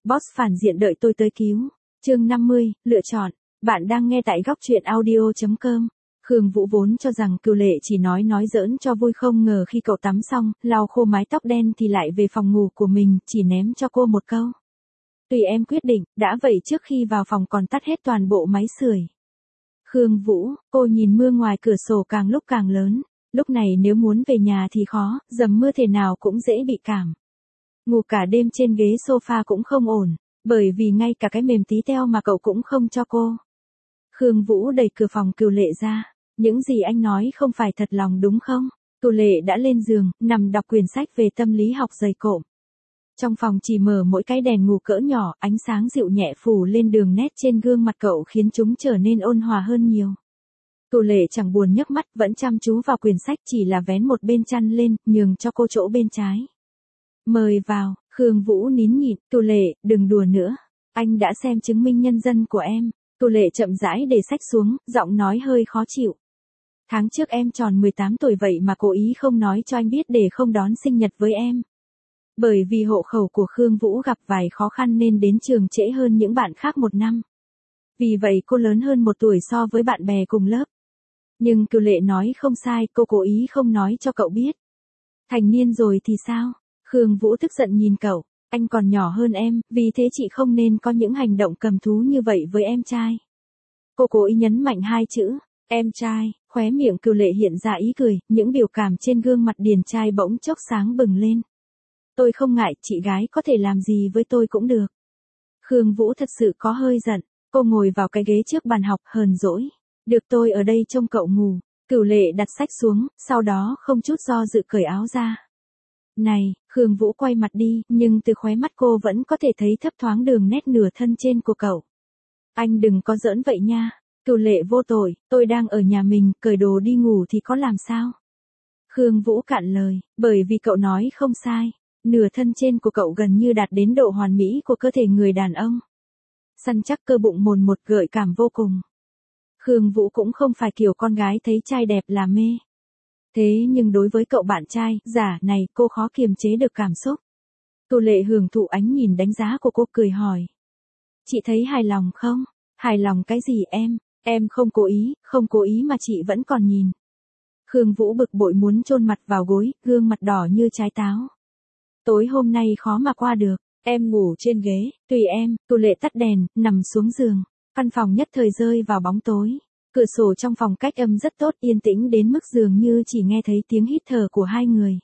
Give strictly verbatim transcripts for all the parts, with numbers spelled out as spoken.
Boss phản diện đợi tôi tới cứu. Chương năm mươi, lựa chọn. Bạn đang nghe tại góc truyện audio chấm com. Khương Vũ vốn cho rằng Cửu Lệ chỉ nói nói giỡn cho vui, không ngờ khi cậu tắm xong, lau khô mái tóc đen thì lại về phòng ngủ của mình, chỉ ném cho cô một câu. Tùy em quyết định, đã vậy trước khi vào phòng còn tắt hết toàn bộ máy sưởi. Khương Vũ, cô nhìn mưa ngoài cửa sổ càng lúc càng lớn, lúc này nếu muốn về nhà thì khó, dầm mưa thế nào cũng dễ bị cảm. Ngủ cả đêm trên ghế sofa cũng không ổn, bởi vì ngay cả cái mềm tí teo mà cậu cũng không cho cô. Khương Vũ đẩy cửa phòng Cửu Lệ ra. Những gì anh nói không phải thật lòng đúng không? Cửu Lệ đã lên giường, nằm đọc quyển sách về tâm lý học dày cộm. Trong phòng chỉ mở mỗi cái đèn ngủ cỡ nhỏ, ánh sáng dịu nhẹ phủ lên đường nét trên gương mặt cậu khiến chúng trở nên ôn hòa hơn nhiều. Cửu Lệ chẳng buồn nhấc mắt, vẫn chăm chú vào quyển sách, chỉ là vén một bên chăn lên, nhường cho cô chỗ bên trái. Mời vào. Khương Vũ nín nhịn. Cửu Lệ, đừng đùa nữa. Anh đã xem chứng minh nhân dân của em. Cửu Lệ chậm rãi để sách xuống, giọng nói hơi khó chịu. Tháng trước em tròn mười tám tuổi vậy mà cố ý không nói cho anh biết để không đón sinh nhật với em. Bởi vì hộ khẩu của Khương Vũ gặp vài khó khăn nên đến trường trễ hơn những bạn khác một năm. Vì vậy cô lớn hơn một tuổi so với bạn bè cùng lớp. Nhưng Cửu Lệ nói không sai, cô cố ý không nói cho cậu biết. Thành niên rồi thì sao? Khương Vũ tức giận nhìn cậu. Anh còn nhỏ hơn em, vì thế chị không nên có những hành động cầm thú như vậy với em trai. Cô cố ý nhấn mạnh hai chữ, em trai, khóe miệng Cửu Lệ hiện ra ý cười, những biểu cảm trên gương mặt điển trai bỗng chốc sáng bừng lên. Tôi không ngại, chị gái có thể làm gì với tôi cũng được. Khương Vũ thật sự có hơi giận, cô ngồi vào cái ghế trước bàn học hờn dỗi. Được, tôi ở đây trông cậu ngủ. Cửu Lệ đặt sách xuống, sau đó không chút do dự cởi áo ra. Này, Khương Vũ quay mặt đi, nhưng từ khóe mắt cô vẫn có thể thấy thấp thoáng đường nét nửa thân trên của cậu. Anh đừng có giỡn vậy nha. Cửu Lệ vô tội, tôi đang ở nhà mình, cởi đồ đi ngủ thì có làm sao? Khương Vũ cạn lời, bởi vì cậu nói không sai. Nửa thân trên của cậu gần như đạt đến độ hoàn mỹ của cơ thể người đàn ông. Săn chắc cơ bụng mồn một, gợi cảm vô cùng. Khương Vũ cũng không phải kiểu con gái thấy trai đẹp là mê. Thế nhưng đối với cậu bạn trai giả này, cô khó kiềm chế được cảm xúc. Cửu Lệ hưởng thụ ánh nhìn đánh giá của cô, cười hỏi. Chị thấy hài lòng không? Hài lòng cái gì em? Em không cố ý, không cố ý mà chị vẫn còn nhìn. Khương Vũ bực bội muốn chôn mặt vào gối, gương mặt đỏ như trái táo. Tối hôm nay khó mà qua được, em ngủ trên ghế, tùy em. Cửu Lệ tắt đèn, nằm xuống giường. Căn phòng nhất thời rơi vào bóng tối. Cửa sổ trong phòng cách âm rất tốt, yên tĩnh đến mức dường như chỉ nghe thấy tiếng hít thở của hai người.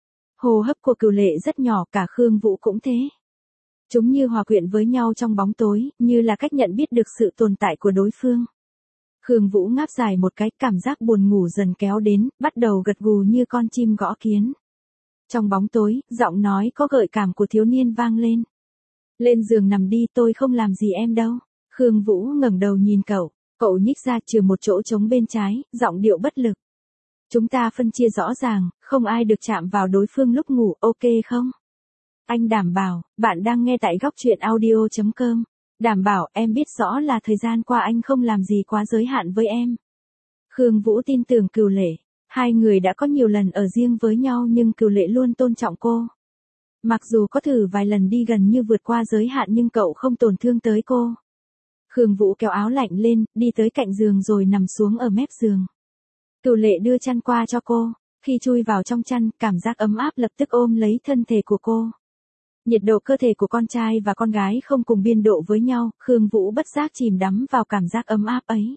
Hô hấp của Cửu Lệ rất nhỏ, cả Khương Vũ cũng thế. Chúng như hòa quyện với nhau trong bóng tối, như là cách nhận biết được sự tồn tại của đối phương. Khương Vũ ngáp dài một cái, cảm giác buồn ngủ dần kéo đến, bắt đầu gật gù như con chim gõ kiến. Trong bóng tối, giọng nói có gợi cảm của thiếu niên vang lên. Lên giường nằm đi, tôi không làm gì em đâu. Khương Vũ ngẩng đầu nhìn cậu. Cậu nhích ra trừ một chỗ trống bên trái, giọng điệu bất lực. Chúng ta phân chia rõ ràng, không ai được chạm vào đối phương lúc ngủ, ok không? Anh đảm bảo. Bạn đang nghe tại góc truyện audio chấm com. Đảm bảo em biết rõ là thời gian qua anh không làm gì quá giới hạn với em. Khương Vũ tin tưởng Cửu Lệ. Hai người đã có nhiều lần ở riêng với nhau nhưng Cửu Lệ luôn tôn trọng cô. Mặc dù có thử vài lần đi gần như vượt qua giới hạn nhưng cậu không tổn thương tới cô. Khương Vũ kéo áo lạnh lên, đi tới cạnh giường rồi nằm xuống ở mép giường. Cửu Lệ đưa chăn qua cho cô. Khi chui vào trong chăn, cảm giác ấm áp lập tức ôm lấy thân thể của cô. Nhiệt độ cơ thể của con trai và con gái không cùng biên độ với nhau, Khương Vũ bất giác chìm đắm vào cảm giác ấm áp ấy.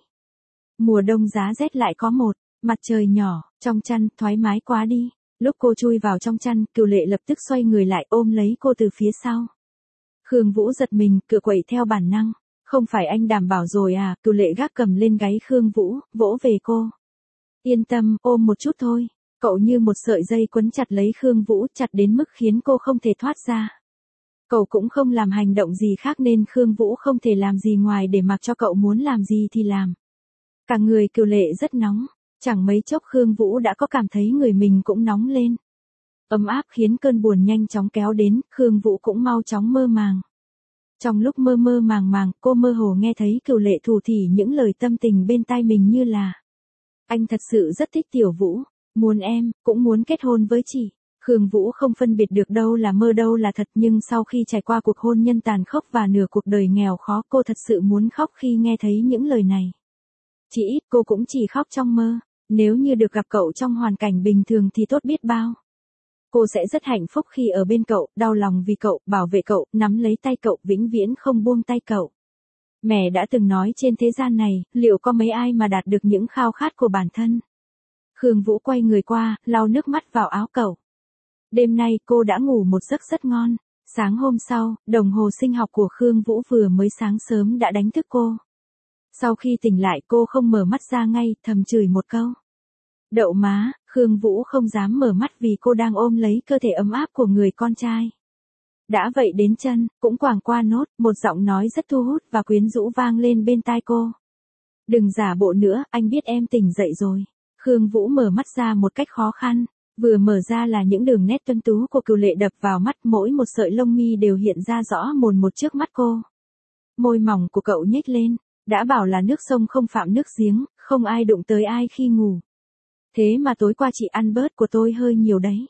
Mùa đông giá rét lại có một mặt trời nhỏ, trong chăn, thoải mái quá đi. Lúc cô chui vào trong chăn, Cửu Lệ lập tức xoay người lại ôm lấy cô từ phía sau. Khương Vũ giật mình, cựa quậy theo bản năng. Không phải anh đảm bảo rồi à? Cửu Lệ gác cầm lên gáy Khương Vũ, vỗ về cô. Yên tâm, ôm một chút thôi. Cậu như một sợi dây quấn chặt lấy Khương Vũ, chặt đến mức khiến cô không thể thoát ra. Cậu cũng không làm hành động gì khác nên Khương Vũ không thể làm gì ngoài để mặc cho cậu muốn làm gì thì làm. Cả người Cửu Lệ rất nóng. Chẳng mấy chốc Khương Vũ đã có cảm thấy người mình cũng nóng lên. Ấm áp khiến cơn buồn nhanh chóng kéo đến, Khương Vũ cũng mau chóng mơ màng. Trong lúc mơ mơ màng màng, cô mơ hồ nghe thấy Cửu Lệ thủ thỉ những lời tâm tình bên tai mình như là: anh thật sự rất thích Tiểu Vũ, muốn em, cũng muốn kết hôn với chị. Khương Vũ không phân biệt được đâu là mơ đâu là thật, nhưng sau khi trải qua cuộc hôn nhân tàn khốc và nửa cuộc đời nghèo khó, cô thật sự muốn khóc khi nghe thấy những lời này. Chỉ ít cô cũng chỉ khóc trong mơ, nếu như được gặp cậu trong hoàn cảnh bình thường thì tốt biết bao. Cô sẽ rất hạnh phúc khi ở bên cậu, đau lòng vì cậu, bảo vệ cậu, nắm lấy tay cậu, vĩnh viễn không buông tay cậu. Mẹ đã từng nói trên thế gian này, liệu có mấy ai mà đạt được những khao khát của bản thân. Khương Vũ quay người qua, lau nước mắt vào áo cậu. Đêm nay cô đã ngủ một giấc rất ngon. Sáng hôm sau, đồng hồ sinh học của Khương Vũ vừa mới sáng sớm đã đánh thức cô. Sau khi tỉnh lại cô không mở mắt ra ngay, thầm chửi một câu. Đậu má, Khương Vũ không dám mở mắt vì cô đang ôm lấy cơ thể ấm áp của người con trai. Đã vậy đến chân, cũng quàng qua nốt, một giọng nói rất thu hút và quyến rũ vang lên bên tai cô. Đừng giả bộ nữa, anh biết em tỉnh dậy rồi. Khương Vũ mở mắt ra một cách khó khăn, vừa mở ra là những đường nét tuấn tú của Cửu Lệ đập vào mắt, mỗi một sợi lông mi đều hiện ra rõ mồn một trước mắt cô. Môi mỏng của cậu nhếch lên, đã bảo là nước sông không phạm nước giếng, không ai đụng tới ai khi ngủ. Thế mà tối qua chị ăn bớt của tôi hơi nhiều đấy.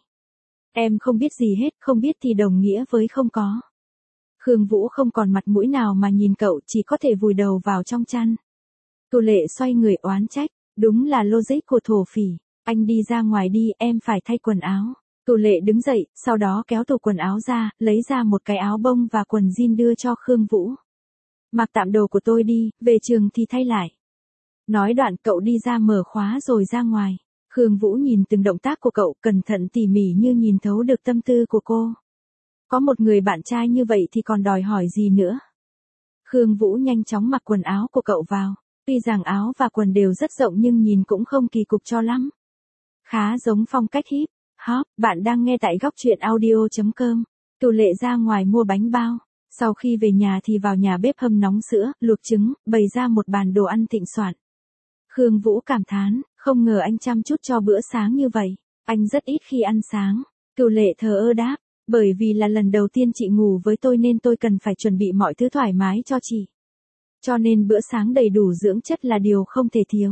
Em không biết gì hết, không biết thì đồng nghĩa với không có. Khương Vũ không còn mặt mũi nào mà nhìn cậu, chỉ có thể vùi đầu vào trong chăn. Cửu Lệ xoay người oán trách, đúng là logic của thổ phỉ, anh đi ra ngoài đi, em phải thay quần áo. Cửu Lệ đứng dậy, sau đó kéo tủ quần áo ra, lấy ra một cái áo bông và quần jean đưa cho Khương Vũ. Mặc tạm đồ của tôi đi, về trường thì thay lại. Nói đoạn cậu đi ra mở khóa rồi ra ngoài. Khương Vũ nhìn từng động tác của cậu, cẩn thận tỉ mỉ như nhìn thấu được tâm tư của cô. Có một người bạn trai như vậy thì còn đòi hỏi gì nữa. Khương Vũ nhanh chóng mặc quần áo của cậu vào. Tuy rằng áo và quần đều rất rộng nhưng nhìn cũng không kỳ cục cho lắm. Khá giống phong cách hip hop. Bạn đang nghe tại góc truyện audio chấm com. Cửu Lệ ra ngoài mua bánh bao. Sau khi về nhà thì vào nhà bếp hâm nóng sữa, luộc trứng, bày ra một bàn đồ ăn thịnh soạn. Khương Vũ cảm thán, không ngờ anh chăm chút cho bữa sáng như vậy. Anh rất ít khi ăn sáng. Cửu Lệ thờ ơ đáp, bởi vì là lần đầu tiên chị ngủ với tôi nên tôi cần phải chuẩn bị mọi thứ thoải mái cho chị. Cho nên bữa sáng đầy đủ dưỡng chất là điều không thể thiếu.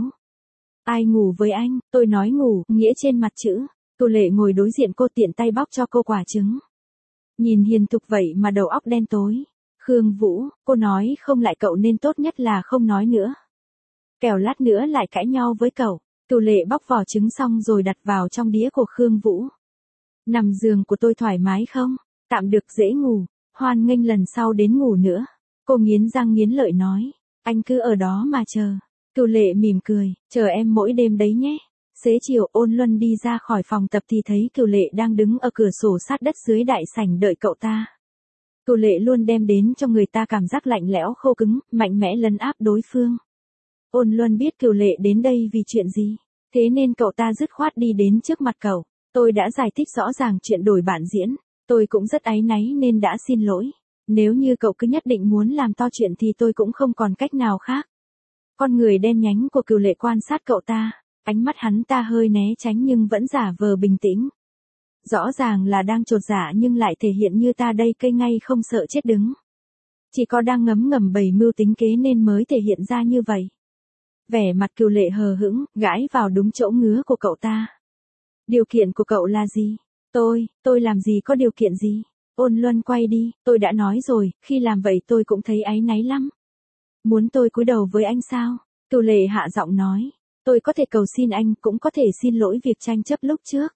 Ai ngủ với anh, tôi nói ngủ, nghĩa trên mặt chữ. Cửu Lệ ngồi đối diện cô, tiện tay bóc cho cô quả trứng. Nhìn hiền thục vậy mà đầu óc đen tối. Khương Vũ, cô nói không lại cậu nên tốt nhất là không nói nữa. Kẻo lát nữa lại cãi nhau với cậu. Cửu Lệ bóc vỏ trứng xong rồi đặt vào trong đĩa của Khương Vũ. Nằm giường của tôi thoải mái không? Tạm được, dễ ngủ. Hoan nghênh lần sau đến ngủ nữa. Cô nghiến răng nghiến lợi nói. Anh cứ ở đó mà chờ. Cửu Lệ mỉm cười, chờ em mỗi đêm đấy nhé. Xế chiều Ôn Luân đi ra khỏi phòng tập thì thấy Cửu Lệ đang đứng ở cửa sổ sát đất dưới đại sảnh đợi cậu ta. Cửu Lệ luôn đem đến cho người ta cảm giác lạnh lẽo khô cứng, mạnh mẽ lấn áp đối phương. Ôn Luân biết Cửu Lệ đến đây vì chuyện gì, thế nên cậu ta dứt khoát đi đến trước mặt cậu. Tôi đã giải thích rõ ràng chuyện đổi bạn diễn, tôi cũng rất áy náy nên đã xin lỗi. Nếu như cậu cứ nhất định muốn làm to chuyện thì tôi cũng không còn cách nào khác. Con người đen nhánh của Cửu Lệ quan sát cậu ta, ánh mắt hắn ta hơi né tránh nhưng vẫn giả vờ bình tĩnh. Rõ ràng là đang chột dạ nhưng lại thể hiện như ta đây cây ngay không sợ chết đứng. Chỉ có đang ngấm ngầm bày mưu tính kế nên mới thể hiện ra như vậy. Vẻ mặt Cửu Lệ hờ hững, gãi vào đúng chỗ ngứa của cậu ta. Điều kiện của cậu là gì? Tôi, tôi làm gì có điều kiện gì? Ôn Luân quay đi, tôi đã nói rồi, khi làm vậy tôi cũng thấy áy náy lắm. Muốn tôi cúi đầu với anh sao? Cửu Lệ hạ giọng nói. Tôi có thể cầu xin anh, cũng có thể xin lỗi việc tranh chấp lúc trước.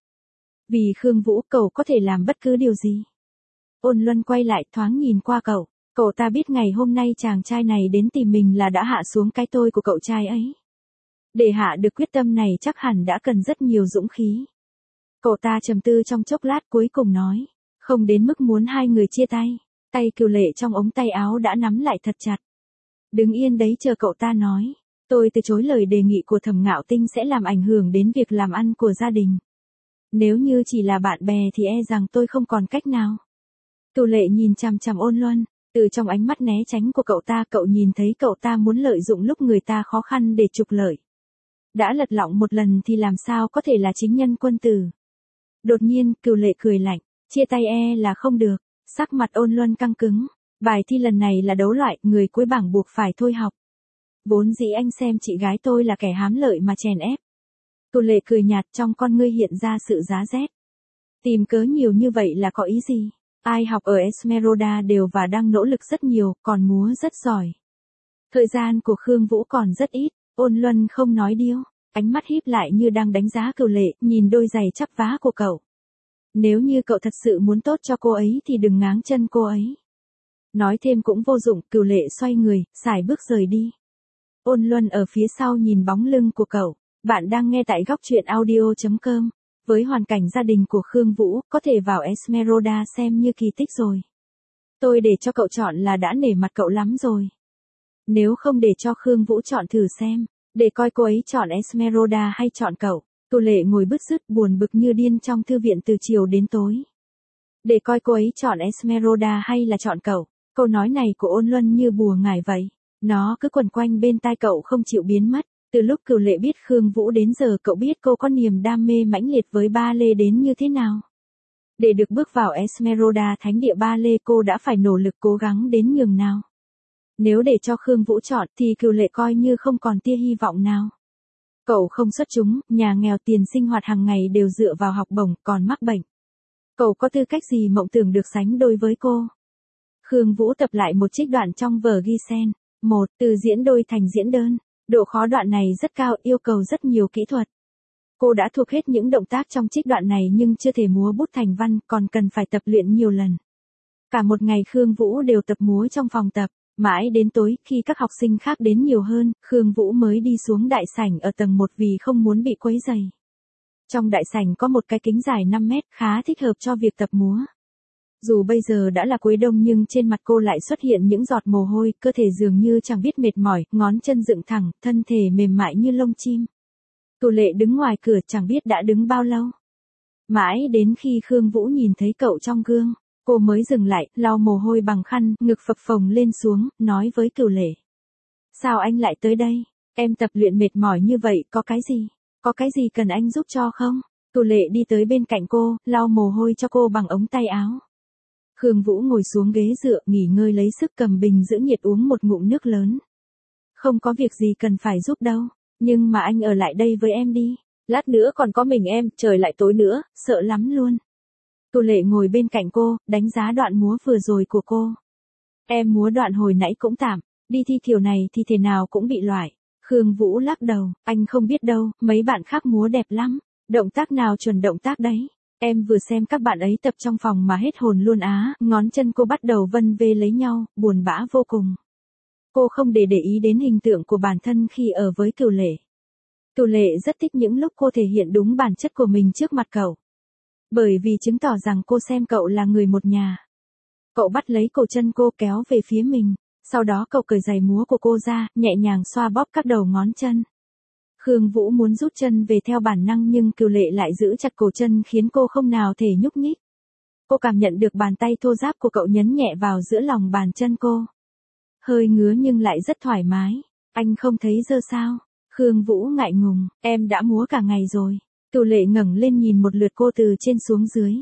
Vì Khương Vũ, cậu có thể làm bất cứ điều gì. Ôn Luân quay lại thoáng nhìn qua cậu. Cậu ta biết ngày hôm nay chàng trai này đến tìm mình là đã hạ xuống cái tôi của cậu trai ấy. Để hạ được quyết tâm này chắc hẳn đã cần rất nhiều dũng khí. Cậu ta trầm tư trong chốc lát cuối cùng nói. Không đến mức muốn hai người chia tay. Tay Cửu Lệ trong ống tay áo đã nắm lại thật chặt. Đứng yên đấy chờ cậu ta nói. Tôi từ chối lời đề nghị của Thẩm Ngạo Tinh sẽ làm ảnh hưởng đến việc làm ăn của gia đình. Nếu như chỉ là bạn bè thì e rằng tôi không còn cách nào. Cửu Lệ nhìn chằm chằm Ôn Luân, từ trong ánh mắt né tránh của cậu ta cậu nhìn thấy cậu ta muốn lợi dụng lúc người ta khó khăn để trục lợi. Đã lật lọng một lần thì làm sao có thể là chính nhân quân tử. Đột nhiên Cửu Lệ cười lạnh, chia tay e là không được, sắc mặt Ôn Luân căng cứng. Bài thi lần này là đấu loại, người cuối bảng buộc phải thôi học. Vốn dĩ anh xem chị gái tôi là kẻ hám lợi mà chèn ép. Cửu Lệ cười nhạt trong con ngươi hiện ra sự giá rét. Tìm cớ nhiều như vậy là có ý gì? Ai học ở Esmeralda đều và đang nỗ lực rất nhiều, còn múa rất giỏi. Thời gian của Khương Vũ còn rất ít, Ôn Luân không nói điêu, ánh mắt híp lại như đang đánh giá Cửu Lệ, nhìn đôi giày chắp vá của cậu. Nếu như cậu thật sự muốn tốt cho cô ấy thì đừng ngáng chân cô ấy. Nói thêm cũng vô dụng, Cửu Lệ xoay người, sải bước rời đi. Ôn Luân ở phía sau nhìn bóng lưng của cậu. Bạn đang nghe tại góc truyện audio chấm com. Với hoàn cảnh gia đình của Khương Vũ, có thể vào Esmeralda xem như kỳ tích rồi. Tôi để cho cậu chọn là đã nể mặt cậu lắm rồi. Nếu không để cho Khương Vũ chọn thử xem, để coi cô ấy chọn Esmeralda hay chọn cậu. Cửu Lệ ngồi bứt rứt buồn bực như điên trong thư viện từ chiều đến tối. Để coi cô ấy chọn Esmeralda hay là chọn cậu. Câu nói này của Ôn Luân như bùa ngải vậy. Nó cứ quẩn quanh bên tai cậu không chịu biến mất. Từ lúc Cửu Lệ biết Khương Vũ đến giờ cậu biết cô có niềm đam mê mãnh liệt với ba lê đến như thế nào. Để được bước vào Esmeralda thánh địa ba lê cô đã phải nỗ lực cố gắng đến nhường nào. Nếu để cho Khương Vũ chọn thì Cửu Lệ coi như không còn tia hy vọng nào. Cậu không xuất chúng, nhà nghèo tiền sinh hoạt hàng ngày đều dựa vào học bổng, còn mắc bệnh. Cậu có tư cách gì mộng tưởng được sánh đôi với cô? Khương Vũ tập lại một trích đoạn trong vở ghi sen. Một, từ diễn đôi thành diễn đơn. Độ khó đoạn này rất cao, yêu cầu rất nhiều kỹ thuật. Cô đã thuộc hết những động tác trong trích đoạn này nhưng chưa thể múa bút thành văn, còn cần phải tập luyện nhiều lần. Cả một ngày Khương Vũ đều tập múa trong phòng tập. Mãi đến tối, khi các học sinh khác đến nhiều hơn, Khương Vũ mới đi xuống đại sảnh ở tầng một vì không muốn bị quấy rầy. Trong đại sảnh có một cái kính dài năm mét khá thích hợp cho việc tập múa. Dù bây giờ đã là cuối đông nhưng trên mặt cô lại xuất hiện những giọt mồ hôi, cơ thể dường như chẳng biết mệt mỏi, ngón chân dựng thẳng, thân thể mềm mại như lông chim. Cửu Lệ đứng ngoài cửa chẳng biết đã đứng bao lâu. Mãi đến khi Khương Vũ nhìn thấy cậu trong gương, cô mới dừng lại, lau mồ hôi bằng khăn, ngực phập phồng lên xuống, nói với Cửu Lệ. Sao anh lại tới đây? Em tập luyện mệt mỏi như vậy, có cái gì? Có cái gì cần anh giúp cho không? Cửu Lệ đi tới bên cạnh cô, lau mồ hôi cho cô bằng ống tay áo. Khương Vũ ngồi xuống ghế dựa, nghỉ ngơi lấy sức cầm bình giữ nhiệt uống một ngụm nước lớn. Không có việc gì cần phải giúp đâu, nhưng mà anh ở lại đây với em đi. Lát nữa còn có mình em, trời lại tối nữa, sợ lắm luôn. Cửu Lệ ngồi bên cạnh cô, đánh giá đoạn múa vừa rồi của cô. Em múa đoạn hồi nãy cũng tạm, đi thi kiểu này thì thế nào cũng bị loại. Khương Vũ lắc đầu, anh không biết đâu, mấy bạn khác múa đẹp lắm. Động tác nào chuẩn động tác đấy. Em vừa xem các bạn ấy tập trong phòng mà hết hồn luôn á, ngón chân cô bắt đầu vân vê lấy nhau, buồn bã vô cùng. Cô không để để ý đến hình tượng của bản thân khi ở với Cửu Lệ. Cửu Lệ rất thích những lúc cô thể hiện đúng bản chất của mình trước mặt cậu. Bởi vì chứng tỏ rằng cô xem cậu là người một nhà. Cậu bắt lấy cổ chân cô kéo về phía mình, sau đó cậu cởi giày múa của cô ra, nhẹ nhàng xoa bóp các đầu ngón chân. Khương Vũ muốn rút chân về theo bản năng nhưng Cửu Lệ lại giữ chặt cổ chân khiến cô không nào thể nhúc nhích. Cô cảm nhận được bàn tay thô ráp của cậu nhấn nhẹ vào giữa lòng bàn chân cô. Hơi ngứa nhưng lại rất thoải mái. Anh không thấy dơ sao? Khương Vũ ngại ngùng, em đã múa cả ngày rồi. Cửu Lệ ngẩng lên nhìn một lượt cô từ trên xuống dưới.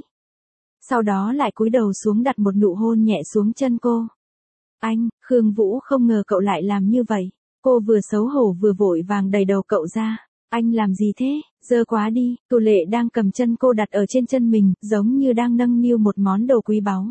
Sau đó lại cúi đầu xuống đặt một nụ hôn nhẹ xuống chân cô. Anh, Khương Vũ không ngờ cậu lại làm như vậy. Cô vừa xấu hổ vừa vội vàng đẩy đầu cậu ra. Anh làm gì thế? Dơ quá đi. Cửu Lệ đang cầm chân cô đặt ở trên chân mình, giống như đang nâng niu một món đồ quý báu.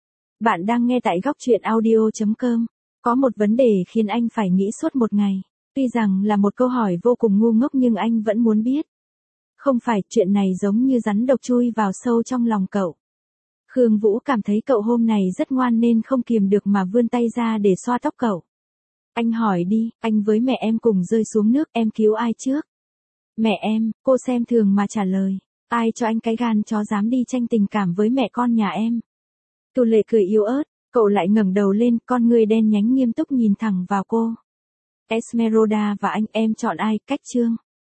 Bạn đang nghe tại góc truyện audio chấm com. Có một vấn đề khiến anh phải nghĩ suốt một ngày. Tuy rằng là một câu hỏi vô cùng ngu ngốc nhưng anh vẫn muốn biết. Không phải, chuyện này giống như rắn độc chui vào sâu trong lòng cậu. Khương Vũ cảm thấy cậu hôm này rất ngoan nên không kiềm được mà vươn tay ra để xoa tóc cậu. Anh hỏi đi, anh với mẹ em cùng rơi xuống nước, em cứu ai trước? Mẹ em, cô xem thường mà trả lời. Ai cho anh cái gan chó dám đi tranh tình cảm với mẹ con nhà em? Cửu Lệ cười yếu ớt, cậu lại ngẩng đầu lên, con người đen nhánh nghiêm túc nhìn thẳng vào cô. Esmeralda và anh, em chọn ai? Cách chương.